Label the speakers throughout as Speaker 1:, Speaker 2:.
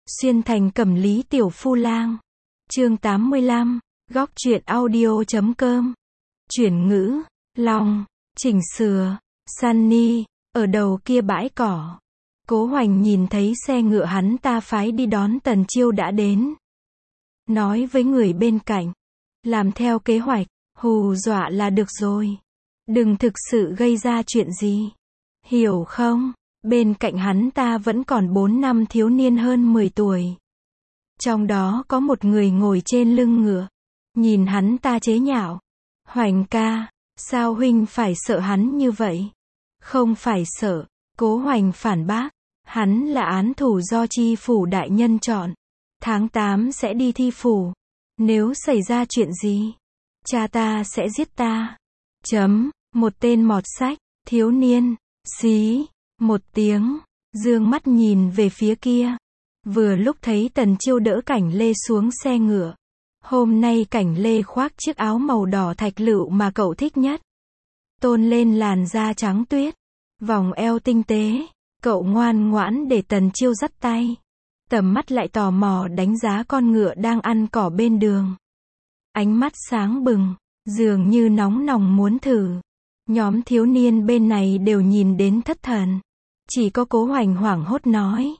Speaker 1: Xuyên thành Cẩm Lý Tiểu Phu Lang. Chương 85, góc truyện audio.com. Chuyển ngữ, Long, chỉnh sửa, Sunny, ở đầu kia bãi cỏ. Cố Hoành nhìn thấy xe ngựa hắn ta phái đi đón Tần Chiêu đã đến. Nói với người bên cạnh, làm theo kế hoạch, hù dọa là được rồi. Đừng thực sự gây ra chuyện gì. Hiểu không? Bên cạnh hắn ta vẫn còn 4 năm thiếu niên hơn 10 tuổi. Trong đó có một người ngồi trên lưng ngựa. Nhìn hắn ta chế nhạo. Hoành ca, sao huynh phải sợ hắn như vậy? Không phải sợ, Cố Hoành phản bác. Hắn là án thủ do chi phủ đại nhân chọn. Tháng 8 sẽ đi thi phủ. Nếu xảy ra chuyện gì, cha ta sẽ giết ta. Một tên mọt sách, thiếu niên, xí, một tiếng, dương mắt nhìn về phía kia. Vừa lúc thấy Tần Chiêu đỡ Cảnh Lê xuống xe ngựa. Hôm nay Cảnh Lê khoác chiếc áo màu đỏ thạch lựu mà cậu thích nhất. Tôn lên làn da trắng tuyết, vòng eo tinh tế. Cậu ngoan ngoãn để Tần Chiêu dắt tay. Tầm mắt lại tò mò đánh giá con ngựa đang ăn cỏ bên đường. Ánh mắt sáng bừng, dường như nóng lòng muốn thử. Nhóm thiếu niên bên này đều nhìn đến thất thần. Chỉ có Cố Hoành hoảng hốt nói.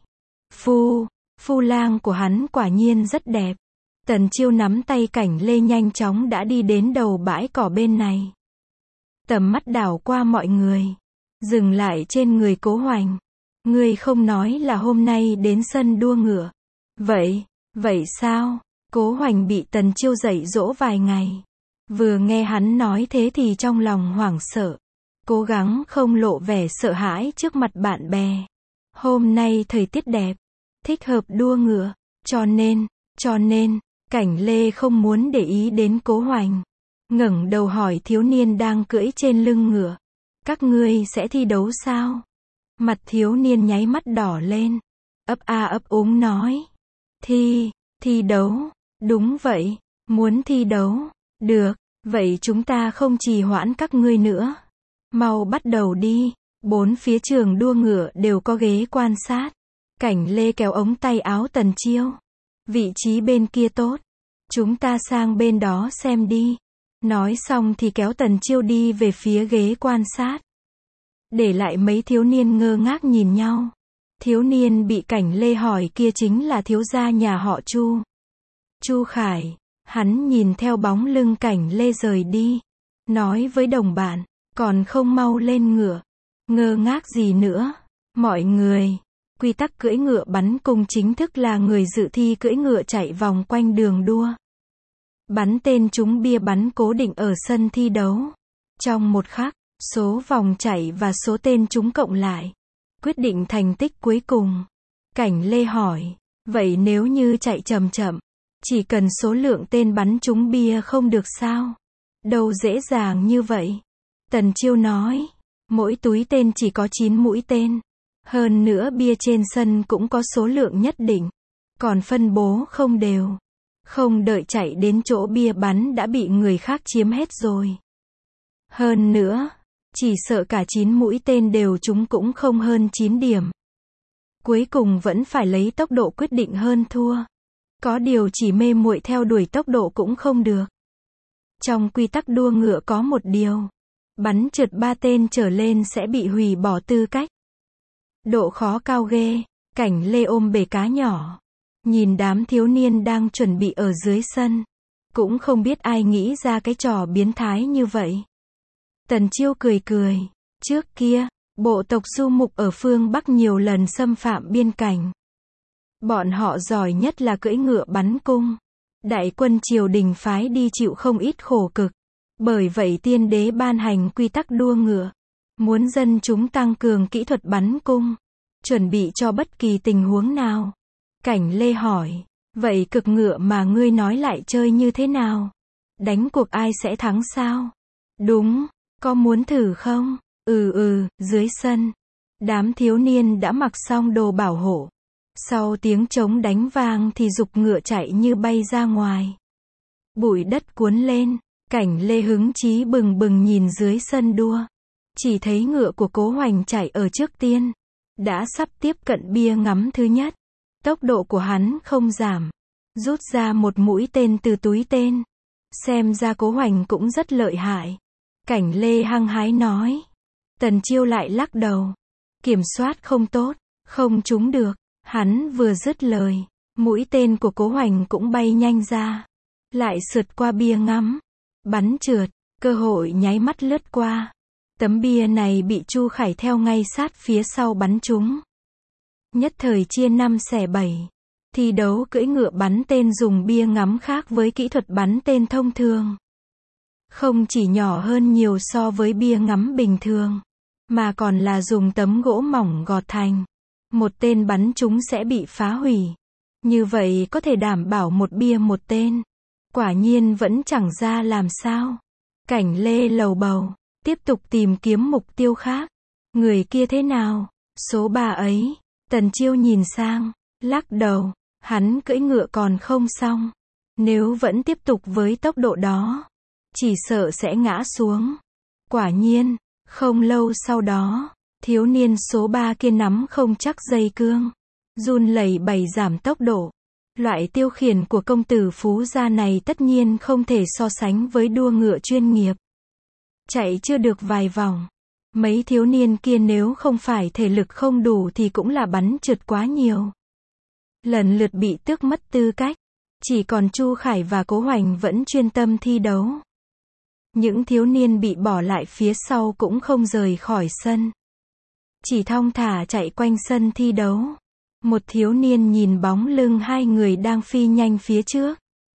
Speaker 1: Phu lang của hắn quả nhiên rất đẹp. Tần Chiêu nắm tay Cảnh Lê nhanh chóng đã đi đến đầu bãi cỏ bên này. Tầm mắt đảo qua mọi người. Dừng lại trên người Cố Hoành. Ngươi không nói là hôm nay đến sân đua ngựa. Vậy sao? Cố Hoành bị Tần Chiêu dạy dỗ vài ngày. Vừa nghe hắn nói thế thì trong lòng hoảng sợ. Cố gắng không lộ vẻ sợ hãi trước mặt bạn bè. Hôm nay thời tiết đẹp, thích hợp đua ngựa, cho nên, Cảnh Lê không muốn để ý đến Cố Hoành. Ngẩng đầu hỏi thiếu niên đang cưỡi trên lưng ngựa. Các ngươi sẽ thi đấu sao? Mặt thiếu niên nháy mắt đỏ lên. Ấp a ấp úng nói. Thi đấu, đúng vậy, muốn thi đấu, được, vậy chúng ta không trì hoãn các ngươi nữa. Mau bắt đầu đi, 4 phía trường đua ngựa đều có ghế quan sát. Cảnh Lê kéo ống tay áo Tần Chiêu. Vị trí bên kia tốt, chúng ta sang bên đó xem đi. Nói xong thì kéo Tần Chiêu đi về phía ghế quan sát. Để lại mấy thiếu niên ngơ ngác nhìn nhau. Thiếu niên bị Cảnh Lê hỏi kia chính là thiếu gia nhà họ Chu Khải. Hắn nhìn theo bóng lưng Cảnh Lê rời đi. Nói với đồng bạn, còn không mau lên ngựa. Ngơ ngác gì nữa? Mọi người, quy tắc cưỡi ngựa bắn cung chính thức là người dự thi cưỡi ngựa chạy vòng quanh đường đua. Bắn tên trúng bia bắn cố định ở sân thi đấu. Trong một khắc, số vòng chạy và số tên trúng cộng lại, quyết định thành tích cuối cùng. Cảnh Lê hỏi, vậy nếu như chạy chậm, chỉ cần số lượng tên bắn trúng bia không được sao? Đâu dễ dàng như vậy. Tần Chiêu nói, mỗi túi tên chỉ có 9 mũi tên. Hơn nữa bia trên sân cũng có số lượng nhất định. Còn phân bố không đều. Không đợi chạy đến chỗ bia bắn đã bị người khác chiếm hết rồi. Hơn nữa, chỉ sợ cả 9 mũi tên đều trúng cũng không hơn 9 điểm. Cuối cùng vẫn phải lấy tốc độ quyết định hơn thua. Có điều chỉ mê muội theo đuổi tốc độ cũng không được. Trong quy tắc đua ngựa có một điều. Bắn trượt 3 tên trở lên sẽ bị hủy bỏ tư cách. Độ khó cao ghê. Cảnh Lê ôm bể cá nhỏ. Nhìn đám thiếu niên đang chuẩn bị ở dưới sân. Cũng không biết ai nghĩ ra cái trò biến thái như vậy. Tần Chiêu cười. Trước kia, bộ tộc Du Mục ở phương Bắc nhiều lần xâm phạm biên cảnh. Bọn họ giỏi nhất là cưỡi ngựa bắn cung. Đại quân triều đình phái đi chịu không ít khổ cực. Bởi vậy tiên đế ban hành quy tắc đua ngựa. Muốn dân chúng tăng cường kỹ thuật bắn cung. Chuẩn bị cho bất kỳ tình huống nào. Cảnh Lê hỏi, vậy cực ngựa mà ngươi nói lại chơi như thế nào? Đánh cuộc ai sẽ thắng sao? Đúng, có muốn thử không? Dưới sân. Đám thiếu niên đã mặc xong đồ bảo hộ. Sau tiếng trống đánh vang thì giục ngựa chạy như bay ra ngoài. Bụi đất cuốn lên, Cảnh Lê hứng chí bừng bừng nhìn dưới sân đua. Chỉ thấy ngựa của Cố Hoành chạy ở trước tiên. Đã sắp tiếp cận bia ngắm thứ nhất. Tốc độ của hắn không giảm. Rút ra một mũi tên từ túi tên. Xem ra Cố Hoành cũng rất lợi hại. Cảnh Lê hăng hái nói. Tần Chiêu lại lắc đầu. Kiểm soát không tốt, không trúng được. Hắn vừa dứt lời, mũi tên của Cố Hoành cũng bay nhanh ra. Lại sượt qua bia ngắm. Bắn trượt, cơ hội nháy mắt lướt qua. Tấm bia này bị Chu Khải theo ngay sát phía sau bắn trúng. Nhất thời chia 5 xẻ 7. Thi đấu cưỡi ngựa bắn tên dùng bia ngắm khác với kỹ thuật bắn tên thông thường. Không chỉ nhỏ hơn nhiều so với bia ngắm bình thường, mà còn là dùng tấm gỗ mỏng gọt thành. Một tên bắn trúng sẽ bị phá hủy. Như vậy có thể đảm bảo một bia một tên. Quả nhiên vẫn chẳng ra làm sao. Cảnh Lê lầu bầu, tiếp tục tìm kiếm mục tiêu khác. Người kia thế nào? Số 3 ấy. Tần Chiêu nhìn sang, lắc đầu. Hắn cưỡi ngựa còn không xong. Nếu vẫn tiếp tục với tốc độ đó, chỉ sợ sẽ ngã xuống. Quả nhiên, không lâu sau đó, thiếu niên số 3 kia nắm không chắc dây cương. Run lẩy bẩy giảm tốc độ. Loại tiêu khiển của công tử Phú gia này tất nhiên không thể so sánh với đua ngựa chuyên nghiệp. Chạy chưa được vài vòng. Mấy thiếu niên kia nếu không phải thể lực không đủ thì cũng là bắn trượt quá nhiều. Lần lượt bị tước mất tư cách. Chỉ còn Chu Khải và Cố Hoành vẫn chuyên tâm thi đấu. Những thiếu niên bị bỏ lại phía sau cũng không rời khỏi sân. Chỉ thong thả chạy quanh sân thi đấu. Một thiếu niên nhìn bóng lưng hai người đang phi nhanh phía trước.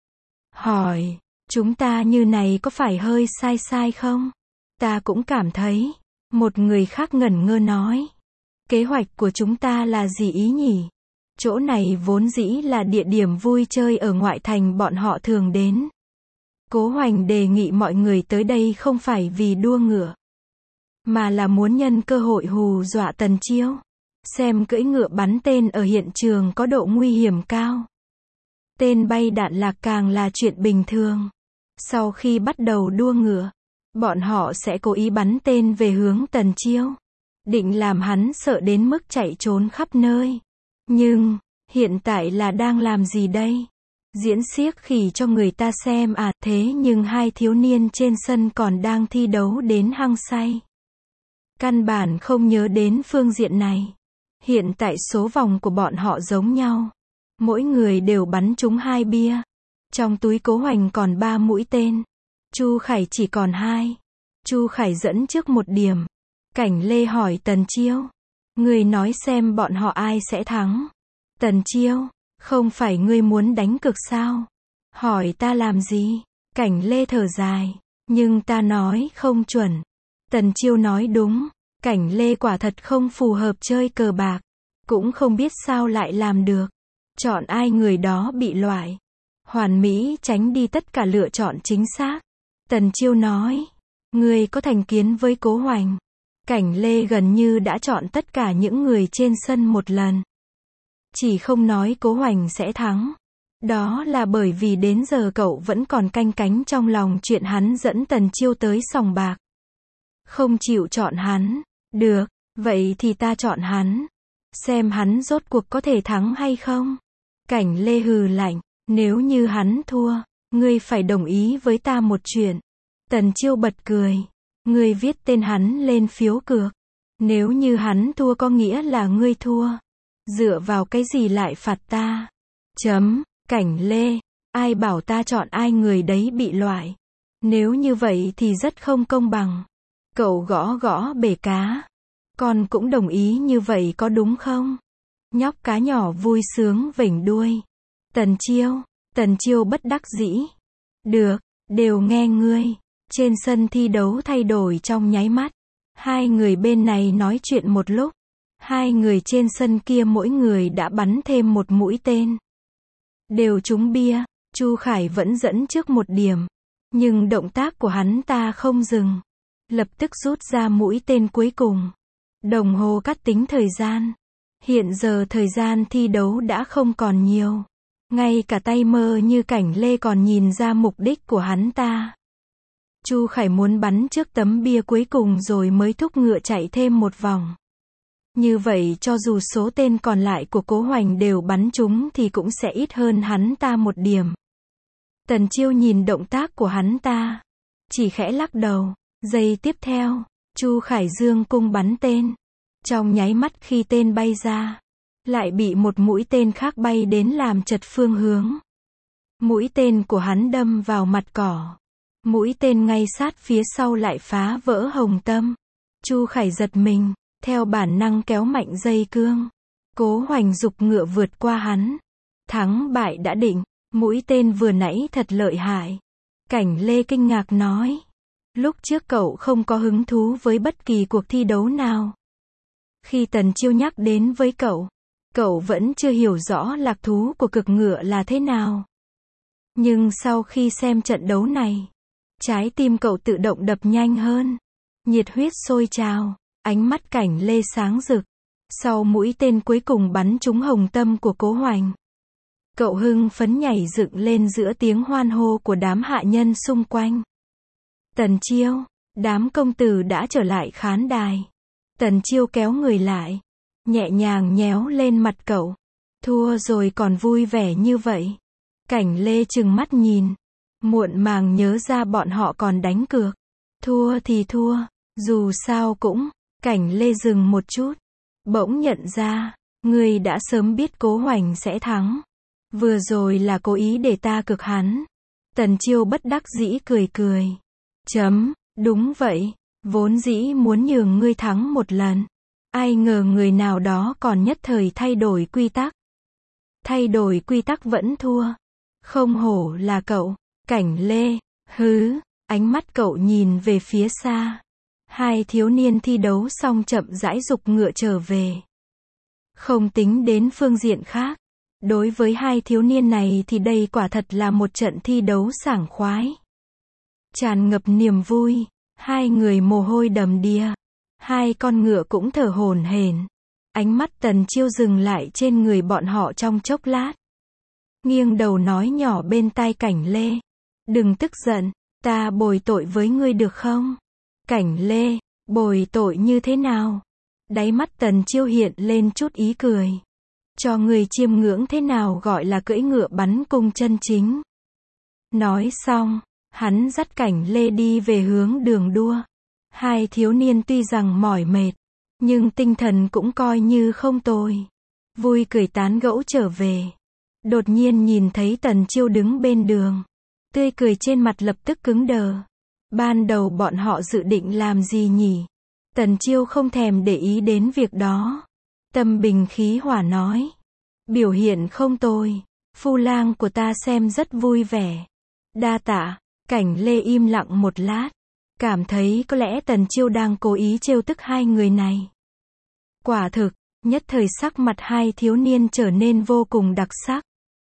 Speaker 1: Hỏi, chúng ta như này có phải hơi sai sai không? Ta cũng cảm thấy. Một người khác ngẩn ngơ nói. Kế hoạch của chúng ta là gì ý nhỉ? Chỗ này vốn dĩ là địa điểm vui chơi ở ngoại thành bọn họ thường đến. Cố Hoành đề nghị mọi người tới đây không phải vì đua ngựa, mà là muốn nhân cơ hội hù dọa Tần Chiêu. Xem cưỡi ngựa bắn tên ở hiện trường có độ nguy hiểm cao. Tên bay đạn lạc càng là chuyện bình thường. Sau khi bắt đầu đua ngựa, bọn họ sẽ cố ý bắn tên về hướng Tần Chiêu. Định làm hắn sợ đến mức chạy trốn khắp nơi. Nhưng, hiện tại là đang làm gì đây? Diễn xiếc khỉ cho người ta xem à? Thế nhưng hai thiếu niên trên sân còn đang thi đấu đến hăng say. Căn bản không nhớ đến phương diện này. Hiện tại số vòng của bọn họ giống nhau. Mỗi người đều bắn trúng 2 bia. Trong túi Cố Hoành còn 3 mũi tên. Chu Khải chỉ còn 2. Chu Khải dẫn trước 1 điểm. Cảnh Lê hỏi Tần Chiêu. Ngươi nói xem bọn họ ai sẽ thắng. Tần Chiêu, không phải ngươi muốn đánh cược sao? Hỏi ta làm gì? Cảnh Lê thở dài. Nhưng ta nói không chuẩn. Tần Chiêu nói đúng. Cảnh Lê quả thật không phù hợp chơi cờ bạc. Cũng không biết sao lại làm được. Chọn ai người đó bị loại. Hoàn mỹ tránh đi tất cả lựa chọn chính xác. Tần Chiêu nói. Ngươi có thành kiến với Cố Hoành. Cảnh Lê gần như đã chọn tất cả những người trên sân một lần. Chỉ không nói Cố Hoành sẽ thắng. Đó là bởi vì đến giờ cậu vẫn còn canh cánh trong lòng chuyện hắn dẫn Tần Chiêu tới sòng bạc. Không chịu chọn hắn. Được, vậy thì ta chọn hắn. Xem hắn rốt cuộc có thể thắng hay không. Cảnh Lê hừ lạnh. Nếu như hắn thua, ngươi phải đồng ý với ta một chuyện. Tần Chiêu bật cười. Ngươi viết tên hắn lên phiếu cược. Nếu như hắn thua có nghĩa là ngươi thua. Dựa vào cái gì lại phạt ta? Cảnh Lê. Ai bảo ta chọn ai người đấy bị loại. Nếu như vậy thì rất không công bằng. Cậu gõ gõ bể cá. Con cũng đồng ý như vậy có đúng không? Nhóc cá nhỏ vui sướng vểnh đuôi. Tần Chiêu bất đắc dĩ. Được, đều nghe ngươi. Trên sân thi đấu thay đổi trong nháy mắt. Hai người bên này nói chuyện một lúc. Hai người trên sân kia mỗi người đã bắn thêm 1 mũi tên. Đều trúng bia. Chu Khải vẫn dẫn trước 1 điểm. Nhưng động tác của hắn ta không dừng. Lập tức rút ra mũi tên cuối cùng. Đồng hồ cắt tính thời gian. Hiện giờ thời gian thi đấu đã không còn nhiều. Ngay cả tay mơ như Cảnh Lê còn nhìn ra mục đích của hắn ta. Chu Khải muốn bắn trước tấm bia cuối cùng rồi mới thúc ngựa chạy thêm 1 vòng. Như vậy cho dù số tên còn lại của Cố Hoành đều bắn trúng thì cũng sẽ ít hơn hắn ta một điểm. Tần Chiêu nhìn động tác của hắn ta, chỉ khẽ lắc đầu. Giây tiếp theo, Chu Khải Dương cung bắn tên. Trong nháy mắt khi tên bay ra, lại bị một mũi tên khác bay đến làm trật phương hướng. Mũi tên của hắn đâm vào mặt cỏ. Mũi tên ngay sát phía sau lại phá vỡ hồng tâm. Chu Khải giật mình, theo bản năng kéo mạnh dây cương. Cố Hoành giục ngựa vượt qua hắn. Thắng bại đã định, mũi tên vừa nãy thật lợi hại. Cảnh Lê kinh ngạc nói. Lúc trước cậu không có hứng thú với bất kỳ cuộc thi đấu nào. Khi Tần Chiêu nhắc đến với cậu vẫn chưa hiểu rõ lạc thú của cực ngựa là thế nào. Nhưng sau khi xem trận đấu này, trái tim cậu tự động đập nhanh hơn. Nhiệt huyết sôi trào, ánh mắt Cảnh Lê sáng rực. Sau mũi tên cuối cùng bắn trúng hồng tâm của Cố Hoành, cậu hưng phấn nhảy dựng lên giữa tiếng hoan hô của đám hạ nhân xung quanh. Tần Chiêu, đám công tử đã trở lại khán đài. Tần Chiêu kéo người lại, nhẹ nhàng nhéo lên mặt cậu. Thua rồi còn vui vẻ như vậy. Cảnh Lê trừng mắt nhìn, muộn màng nhớ ra bọn họ còn đánh cược. Thua thì thua, dù sao cũng. Cảnh Lê dừng một chút, bỗng nhận ra, ngươi đã sớm biết Cố Hoành sẽ thắng. Vừa rồi là cố ý để ta cực hắn. Tần Chiêu bất đắc dĩ cười cười. Đúng vậy, vốn dĩ muốn nhường ngươi thắng một lần. Ai ngờ người nào đó còn nhất thời thay đổi quy tắc. Thay đổi quy tắc vẫn thua. Không hổ là cậu. Cảnh Lê, ánh mắt cậu nhìn về phía xa. Hai thiếu niên thi đấu xong chậm rãi giục ngựa trở về. Không tính đến phương diện khác, đối với hai thiếu niên này thì đây quả thật là một trận thi đấu sảng khoái. Tràn ngập niềm vui, hai người mồ hôi đầm đìa, hai con ngựa cũng thở hổn hển. Ánh mắt Tần Chiêu dừng lại trên người bọn họ trong chốc lát. Nghiêng đầu nói nhỏ bên tai Cảnh Lê. Đừng tức giận, ta bồi tội với ngươi được không? Cảnh Lê, bồi tội như thế nào? Đáy mắt Tần Chiêu hiện lên chút ý cười. Cho người chiêm ngưỡng thế nào gọi là cưỡi ngựa bắn cung chân chính. Nói xong, hắn dắt Cảnh Lê đi về hướng đường đua. Hai thiếu niên tuy rằng mỏi mệt, nhưng tinh thần cũng coi như không tồi. Vui cười tán gẫu trở về. Đột nhiên nhìn thấy Tần Chiêu đứng bên đường. Tươi cười trên mặt lập tức cứng đờ. Ban đầu bọn họ dự định làm gì nhỉ? Tần Chiêu không thèm để ý đến việc đó. Tâm bình khí hòa nói. Biểu hiện không tồi. Phu lang của ta xem rất vui vẻ. Đa tạ. Cảnh Lê im lặng một lát. Cảm thấy có lẽ Tần Chiêu đang cố ý trêu tức hai người này. Quả thực, nhất thời sắc mặt hai thiếu niên trở nên vô cùng đặc sắc.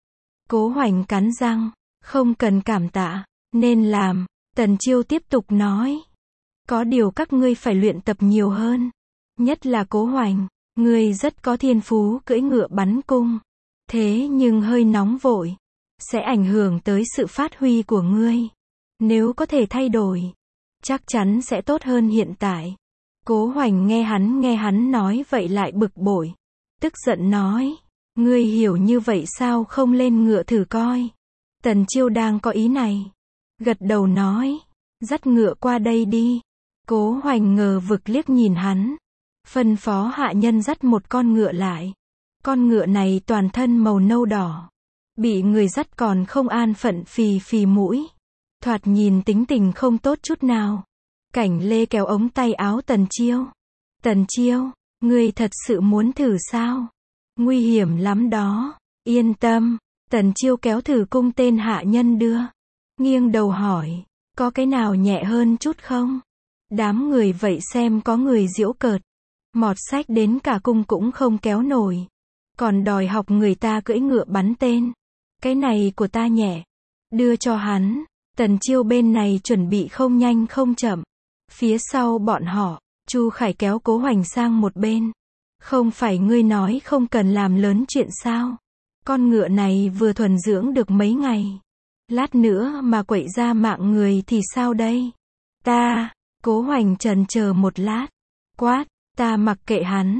Speaker 1: Cố Hoành cắn răng. Không cần cảm tạ. Nên làm. Tần Chiêu tiếp tục nói. Có điều các ngươi phải luyện tập nhiều hơn. Nhất là Cố Hoành. Ngươi rất có thiên phú cưỡi ngựa bắn cung. Thế nhưng hơi nóng vội. Sẽ ảnh hưởng tới sự phát huy của ngươi. Nếu có thể thay đổi, chắc chắn sẽ tốt hơn hiện tại. Cố Hoành nghe hắn nói vậy lại bực bội. Tức giận nói. Ngươi hiểu như vậy sao không lên ngựa thử coi. Tần Chiêu đang có ý này. Gật đầu nói. Dắt ngựa qua đây đi. Cố Hoành ngờ vực liếc nhìn hắn. Phân phó hạ nhân dắt một con ngựa lại. Con ngựa này toàn thân màu nâu đỏ. Bị người dắt còn không an phận phì phì mũi. Thoạt nhìn tính tình không tốt chút nào. Cảnh Lê kéo ống tay áo Tần Chiêu. Tần Chiêu, ngươi thật sự muốn thử sao? Nguy hiểm lắm đó. Yên tâm. Tần Chiêu kéo thử cung tên hạ nhân đưa. Nghiêng đầu hỏi. Có cái nào nhẹ hơn chút không? Đám người vậy xem có người giễu cợt. Mọt sách đến cả cung cũng không kéo nổi. Còn đòi học người ta cưỡi ngựa bắn tên. Cái này của ta nhẹ. Đưa cho hắn. Tần Chiêu bên này chuẩn bị không nhanh không chậm. Phía sau bọn họ, Chu Khải kéo Cố Hoành sang một bên. Không phải ngươi nói không cần làm lớn chuyện sao? Con ngựa này vừa thuần dưỡng được mấy ngày. Lát nữa mà quậy ra mạng người thì sao đây? Cố Hoành chần chờ một lát. Quát, ta mặc kệ hắn.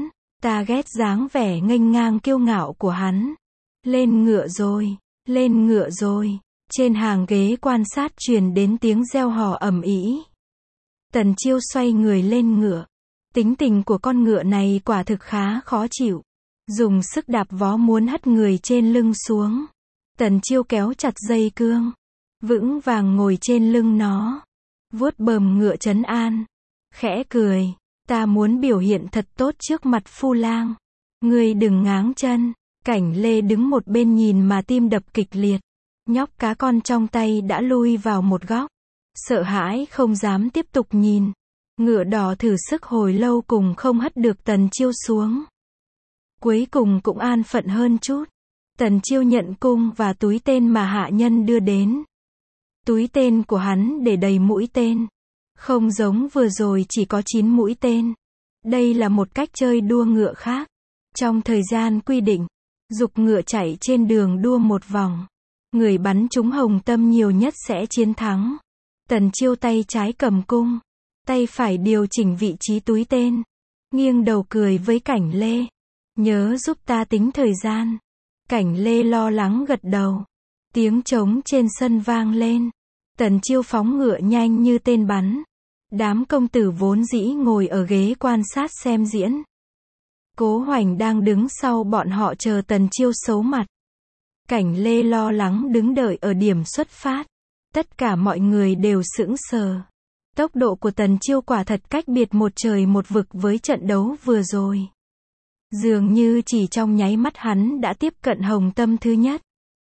Speaker 1: Ta ghét dáng vẻ nghênh ngang kiêu ngạo của hắn. Lên ngựa rồi, lên ngựa rồi. Trên hàng ghế quan sát truyền đến tiếng reo hò ầm ĩ. Tần Chiêu xoay người lên ngựa. Tính tình của con ngựa này quả thực khá khó chịu. Dùng sức đạp vó muốn hất người trên lưng xuống. Tần Chiêu kéo chặt dây cương. Vững vàng ngồi trên lưng nó. Vuốt bờm ngựa trấn an. Khẽ cười. Ta muốn biểu hiện thật tốt trước mặt Phu Lang. Ngươi đừng ngáng chân. Cảnh Lê đứng một bên nhìn mà tim đập kịch liệt. Nhóc cá con trong tay đã lui vào một góc. Sợ hãi không dám tiếp tục nhìn. Ngựa đỏ thử sức hồi lâu cùng không hất được Tần Chiêu xuống. Cuối cùng cũng an phận hơn chút. Tần Chiêu nhận cung và túi tên mà hạ nhân đưa đến. Túi tên của hắn để đầy mũi tên. Không giống vừa rồi chỉ có 9 mũi tên. Đây là một cách chơi đua ngựa khác. Trong thời gian quy định, giục ngựa chạy trên đường đua một vòng. Người bắn trúng hồng tâm nhiều nhất sẽ chiến thắng. Tần Chiêu tay trái cầm cung, tay phải điều chỉnh vị trí túi tên. Nghiêng đầu cười với Cảnh Lê. Nhớ giúp ta tính thời gian. Cảnh Lê lo lắng gật đầu. Tiếng trống trên sân vang lên. Tần Chiêu phóng ngựa nhanh như tên bắn. Đám công tử vốn dĩ ngồi ở ghế quan sát xem diễn. Cố Hoành đang đứng sau bọn họ chờ Tần Chiêu xấu mặt. Cảnh Lê lo lắng đứng đợi ở điểm xuất phát. Tất cả mọi người đều sững sờ. Tốc độ của Tần Chiêu quả thật cách biệt một trời một vực với trận đấu vừa rồi. Dường như chỉ trong nháy mắt hắn đã tiếp cận hồng tâm thứ nhất.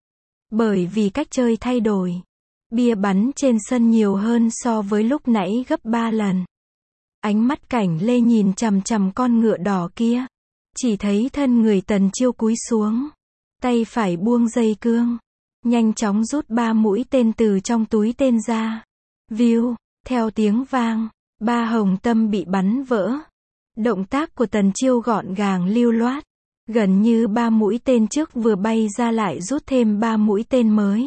Speaker 1: Bởi vì cách chơi thay đổi. Bia bắn trên sân nhiều hơn so với lúc nãy gấp 3 lần. Ánh mắt Cảnh Lê nhìn chằm chằm con ngựa đỏ kia. Chỉ thấy thân người Tần Chiêu cúi xuống. Tay phải buông dây cương. Nhanh chóng rút 3 mũi tên từ trong túi tên ra. View, theo tiếng vang, 3 hồng tâm bị bắn vỡ. Động tác của Tần Chiêu gọn gàng lưu loát. Gần như 3 mũi tên trước vừa bay ra lại rút thêm 3 mũi tên mới.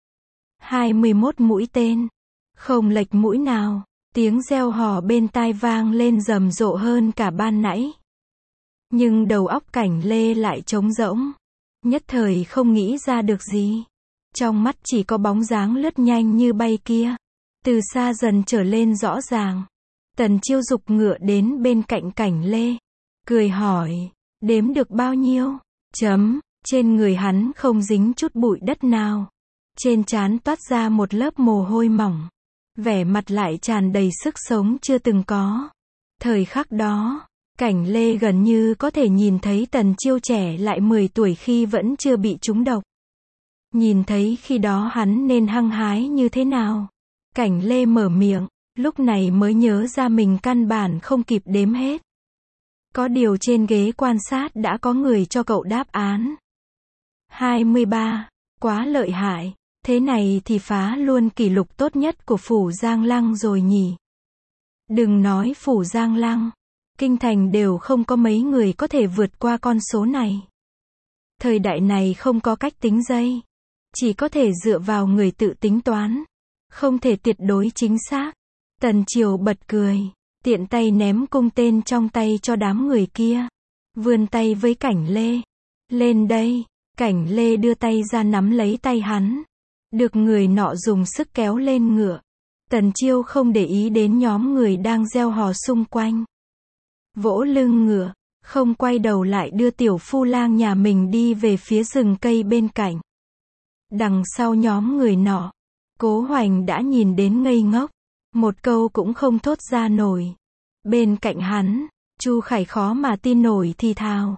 Speaker 1: 21 mũi tên. Không lệch mũi nào. Tiếng reo hò bên tai vang lên rầm rộ hơn cả ban nãy. Nhưng đầu óc Cảnh Lê lại trống rỗng. Nhất thời không nghĩ ra được gì. Trong mắt chỉ có bóng dáng lướt nhanh như bay kia. Từ xa dần trở lên rõ ràng. Tần Chiêu giục ngựa đến bên cạnh Cảnh Lê. Cười hỏi. Đếm được bao nhiêu? Trên người hắn không dính chút bụi đất nào. Trên trán toát ra một lớp mồ hôi mỏng. Vẻ mặt lại tràn đầy sức sống chưa từng có. Thời khắc đó, Cảnh Lê gần như có thể nhìn thấy Tần Chiêu trẻ lại 10 tuổi khi vẫn chưa bị trúng độc. Nhìn thấy khi đó hắn nên hăng hái như thế nào. Cảnh Lê mở miệng, lúc này mới nhớ ra mình căn bản không kịp đếm hết. Có điều trên ghế quan sát đã có người cho cậu đáp án. 23, quá lợi hại, thế này thì phá luôn kỷ lục tốt nhất của Phủ Giang Lăng rồi nhỉ. Đừng nói Phủ Giang Lăng, kinh thành đều không có mấy người có thể vượt qua con số này. Thời đại này không có cách tính giây, chỉ có thể dựa vào người tự tính toán, không thể tuyệt đối chính xác. Tần Chiêu bật cười, tiện tay ném cung tên trong tay cho đám người kia, vươn tay với Cảnh Lê. Lên đây. Cảnh Lê đưa tay ra nắm lấy tay hắn. Được người nọ dùng sức kéo lên ngựa. Tần Chiêu không để ý đến nhóm người đang reo hò xung quanh. Vỗ lưng ngựa, không quay đầu lại đưa tiểu phu lang nhà mình đi về phía rừng cây bên cạnh. Đằng sau nhóm người nọ, Cố Hoành đã nhìn đến ngây ngốc. Một câu cũng không thốt ra nổi. Bên cạnh hắn, Chu Khải khó mà tin nổi thì thào.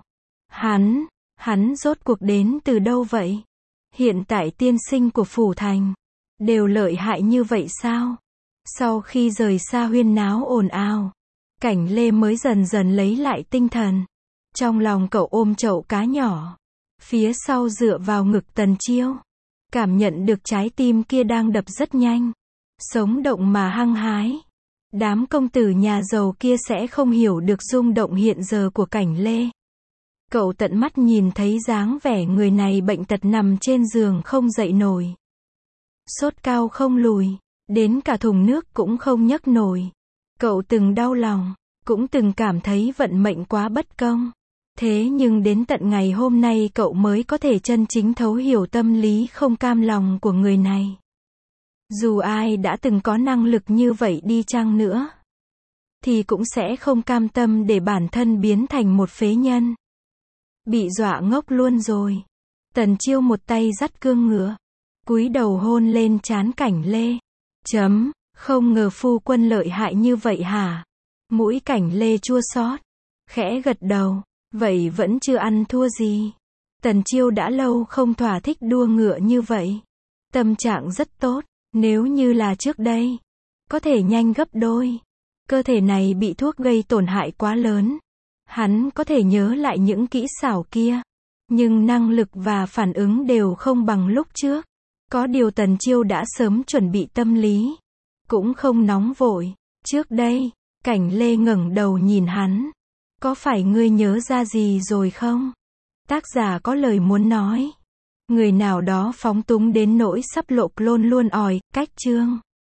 Speaker 1: Hắn rốt cuộc đến từ đâu vậy? Hiện tại tiên sinh của phủ thành đều lợi hại như vậy sao? Sau khi rời xa huyên náo ồn ào, Cảnh Lê mới dần dần lấy lại tinh thần. Trong lòng cậu ôm chậu cá nhỏ, phía sau dựa vào ngực Tần Chiêu, cảm nhận được trái tim kia đang đập rất nhanh, sống động mà hăng hái. Đám công tử nhà giàu kia sẽ không hiểu được rung động hiện giờ của Cảnh Lê. Cậu tận mắt nhìn thấy dáng vẻ người này bệnh tật nằm trên giường không dậy nổi. Sốt cao không lùi, đến cả thùng nước cũng không nhấc nổi. Cậu từng đau lòng, cũng từng cảm thấy vận mệnh quá bất công. Thế nhưng đến tận ngày hôm nay cậu mới có thể chân chính thấu hiểu tâm lý không cam lòng của người này. Dù ai đã từng có năng lực như vậy đi chăng nữa, thì cũng sẽ không cam tâm để bản thân biến thành một phế nhân. Bị dọa ngốc luôn rồi. Tần Chiêu một tay dắt cương ngựa, cúi đầu hôn lên trán Cảnh Lê. Không ngờ phu quân lợi hại như vậy hả? Mũi Cảnh Lê chua xót, khẽ gật đầu. Vậy vẫn chưa ăn thua gì. Tần Chiêu đã lâu không thỏa thích đua ngựa như vậy. Tâm trạng rất tốt, nếu như là trước đây, có thể nhanh gấp đôi. Cơ thể này bị thuốc gây tổn hại quá lớn. Hắn có thể nhớ lại những kỹ xảo kia, nhưng năng lực và phản ứng đều không bằng lúc trước. Có điều Tần Chiêu đã sớm chuẩn bị tâm lý, cũng không nóng vội. Trước đây, Cảnh Lê ngẩng đầu nhìn hắn. Có phải ngươi nhớ ra gì rồi không? Tác giả có lời muốn nói. Người nào đó phóng túng đến nỗi sắp lộ clone luôn ỏi, cách chương.